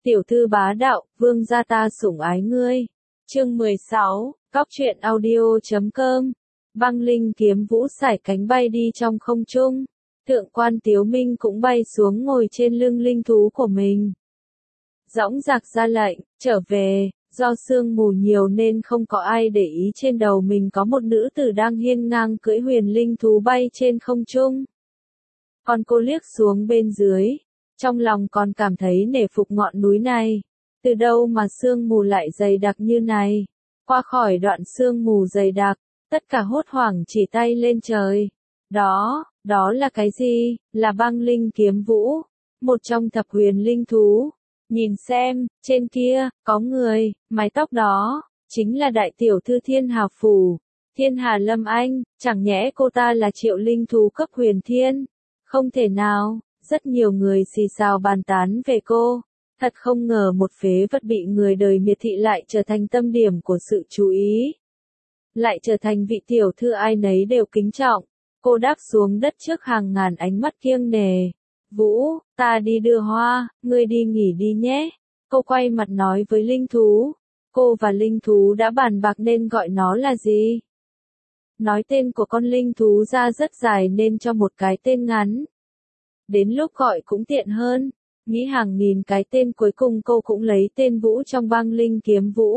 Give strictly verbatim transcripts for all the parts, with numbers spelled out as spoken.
Tiểu thư bá đạo, vương gia ta sủng ái ngươi. Chương mười sáu, Cóc truyện audio chấm com. Băng linh kiếm vũ sải cánh bay đi trong không trung. Thượng quan Tiếu Minh cũng bay xuống ngồi trên lưng linh thú của mình. Dõng dạc ra lệnh, trở về, do sương mù nhiều nên không có ai để ý trên đầu mình có một nữ tử đang hiên ngang cưỡi huyền linh thú bay trên không trung. Còn cô liếc xuống bên dưới, trong lòng còn cảm thấy nể phục ngọn núi này. Từ đâu mà sương mù lại dày đặc như này? Qua khỏi đoạn sương mù dày đặc, tất cả hốt hoảng chỉ tay lên trời. Đó, đó là cái gì? Là băng linh kiếm vũ, một trong thập huyền linh thú. Nhìn xem, trên kia, có người, mái tóc đó, chính là đại tiểu thư Thiên Hà Phủ, Thiên Hà Lâm Anh, chẳng nhẽ cô ta là triệu linh thú cấp huyền thiên? Không thể nào, rất nhiều người xì xào bàn tán về cô. Thật không ngờ một phế vật bị người đời miệt thị lại trở thành tâm điểm của sự chú ý. Lại trở thành vị tiểu thư ai nấy đều kính trọng. Cô đáp xuống đất trước hàng ngàn ánh mắt kiêng nề. Vũ, ta đi đưa hoa, ngươi đi nghỉ đi nhé. Cô quay mặt nói với linh thú. Cô và linh thú đã bàn bạc nên gọi nó là gì? Nói tên của con linh thú ra rất dài nên cho một cái tên ngắn. Đến lúc gọi cũng tiện hơn. Nghĩ hàng nghìn cái tên cuối cùng cô cũng lấy tên Vũ trong băng linh kiếm vũ.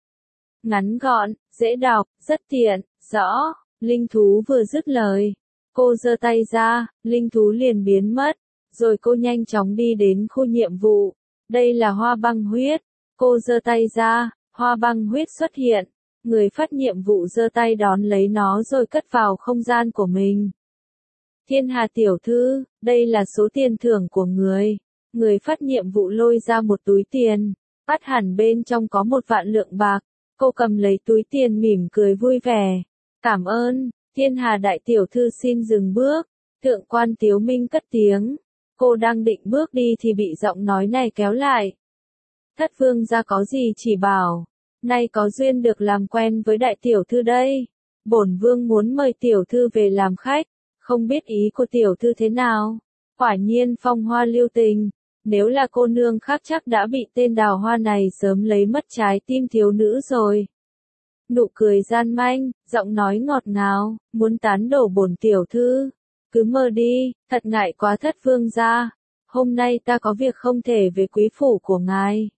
Ngắn gọn, dễ đọc, rất tiện, rõ. Linh thú vừa dứt lời. Cô giơ tay ra, linh thú liền biến mất. Rồi cô nhanh chóng đi đến khu nhiệm vụ. Đây là hoa băng huyết. Cô giơ tay ra, hoa băng huyết xuất hiện. Người phát nhiệm vụ giơ tay đón lấy nó rồi cất vào không gian của mình. Thiên Hà tiểu thư, đây là số tiền thưởng của người. Người phát nhiệm vụ lôi ra một túi tiền. Bắt hẳn bên trong có một vạn lượng bạc. Cô cầm lấy túi tiền mỉm cười vui vẻ. Cảm ơn, Thiên Hà đại tiểu thư xin dừng bước. Thượng quan Tiếu Minh cất tiếng. Cô đang định bước đi thì bị giọng nói này kéo lại. Thất vương gia có gì chỉ bảo. Nay có duyên được làm quen với đại tiểu thư đây. Bổn vương muốn mời tiểu thư về làm khách. Không biết ý của tiểu thư thế nào. Quả nhiên phong hoa lưu tình. Nếu là cô nương khác chắc đã bị tên đào hoa này sớm lấy mất trái tim thiếu nữ rồi. Nụ cười gian manh, giọng nói ngọt ngào, muốn tán đổ bổn tiểu thư. Cứ mơ đi, thật ngại quá thất vương gia. Hôm nay ta có việc không thể về quý phủ của ngài.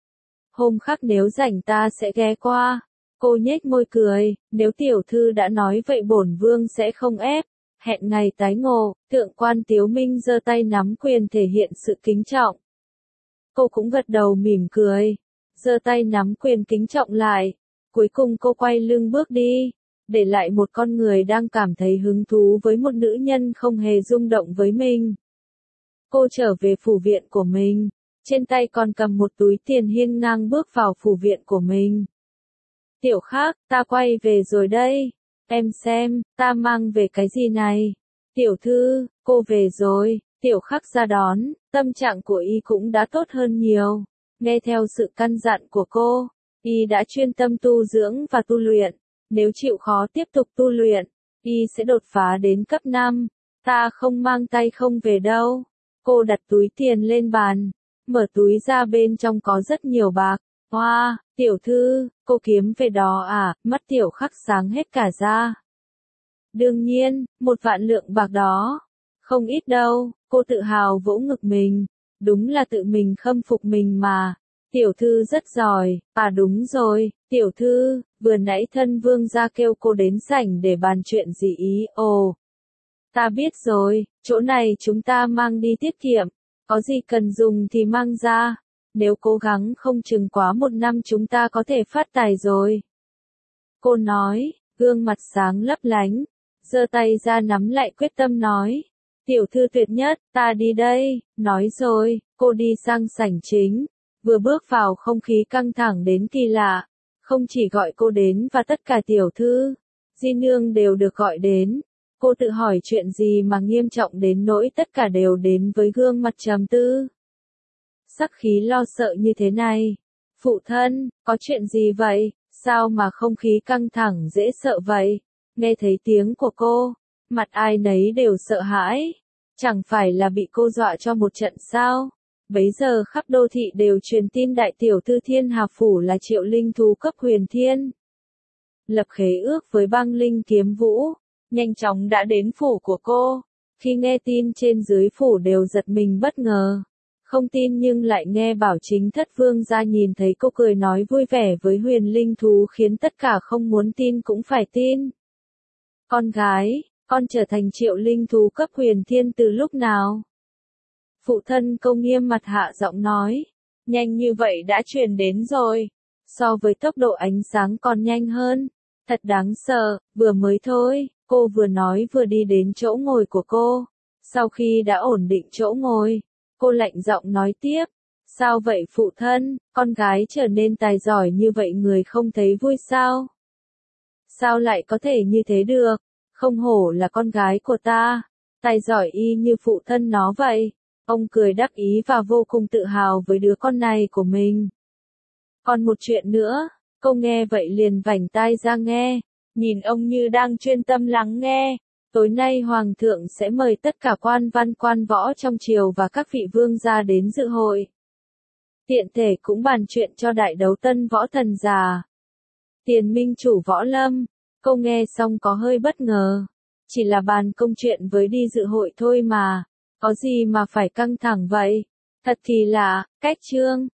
Hôm khác nếu rảnh ta sẽ ghé qua. Cô nhếch môi cười, nếu tiểu thư đã nói vậy bổn vương sẽ không ép. Hẹn ngày tái ngộ. Thượng quan Tiếu Minh giơ tay nắm quyền thể hiện sự kính trọng. Cô cũng gật đầu mỉm cười. Giơ tay nắm quyền kính trọng lại. Cuối cùng cô quay lưng bước đi. Để lại một con người đang cảm thấy hứng thú với một nữ nhân không hề rung động với mình. Cô trở về phủ viện của mình. Trên tay còn cầm một túi tiền hiên ngang bước vào phủ viện của mình. Tiểu Khác, ta quay về rồi đây. Em xem, ta mang về cái gì này? Tiểu thư, cô về rồi. Tiểu Khắc ra đón, tâm trạng của y cũng đã tốt hơn nhiều. Nghe theo sự căn dặn của cô, y đã chuyên tâm tu dưỡng và tu luyện. Nếu chịu khó tiếp tục tu luyện, y sẽ đột phá đến cấp năm. Ta không mang tay không về đâu. Cô đặt túi tiền lên bàn, mở túi ra bên trong có rất nhiều bạc. Hoa, wow, tiểu thư, cô kiếm về đó à? Mắt Tiểu Khắc sáng hết cả ra. Đương nhiên, một vạn lượng bạc đó. Không ít đâu, cô tự hào vỗ ngực mình. Đúng là tự mình khâm phục mình mà. Tiểu thư rất giỏi. À đúng rồi, tiểu thư, vừa nãy thân vương gia kêu cô đến sảnh để bàn chuyện gì ý. Ồ, ta biết rồi, chỗ này chúng ta mang đi tiết kiệm. Có gì cần dùng thì mang ra. Nếu cố gắng không chừng quá một năm chúng ta có thể phát tài rồi. Cô nói, gương mặt sáng lấp lánh, giơ tay ra nắm lại quyết tâm nói. Tiểu thư tuyệt nhất, ta đi đây. Nói rồi, cô đi sang sảnh chính. Vừa bước vào không khí căng thẳng đến kỳ lạ. Không chỉ gọi cô đến và tất cả tiểu thư, di nương đều được gọi đến. Cô tự hỏi chuyện gì mà nghiêm trọng đến nỗi tất cả đều đến với gương mặt trầm tư. Sắc khí lo sợ như thế này. Phụ thân, có chuyện gì vậy? Sao mà không khí căng thẳng dễ sợ vậy? Nghe thấy tiếng của cô, mặt ai nấy đều sợ hãi. Chẳng phải là bị cô dọa cho một trận sao? Bấy giờ khắp đô thị đều truyền tin đại tiểu thư Thiên Hà Phủ là Triệu Linh Thú cấp huyền thiên. Lập khế ước với băng linh kiếm vũ, nhanh chóng đã đến phủ của cô. Khi nghe tin trên dưới phủ đều giật mình bất ngờ. Không tin nhưng lại nghe bảo chính thất vương gia nhìn thấy cô cười nói vui vẻ với huyền linh thú khiến tất cả không muốn tin cũng phải tin. Con gái, con trở thành Triệu Linh Thú cấp huyền thiên từ lúc nào? Phụ thân Câu nghiêm mặt hạ giọng nói. Nhanh như vậy đã truyền đến rồi. So với tốc độ ánh sáng còn nhanh hơn. Thật đáng sợ, vừa mới thôi, cô vừa nói vừa đi đến chỗ ngồi của cô. Sau khi đã ổn định chỗ ngồi, cô lạnh giọng nói tiếp. Sao vậy phụ thân, con gái trở nên tài giỏi như vậy người không thấy vui sao? Sao lại có thể như thế được? Không hổ là con gái của ta, tài giỏi y như phụ thân nó vậy. Ông cười đắc ý và vô cùng tự hào với đứa con này của mình. Còn một chuyện nữa, cô nghe vậy liền vảnh tai ra nghe, nhìn ông như đang chuyên tâm lắng nghe. Tối nay Hoàng thượng sẽ mời tất cả quan văn quan võ trong triều và các vị vương gia đến dự hội. Tiện thể cũng bàn chuyện cho đại đấu tân võ thần già. Tiền minh chủ Võ Lâm, cô nghe xong có hơi bất ngờ. Chỉ là bàn công chuyện với đi dự hội thôi mà, có gì mà phải căng thẳng vậy? Thật thì lạ, cách chương.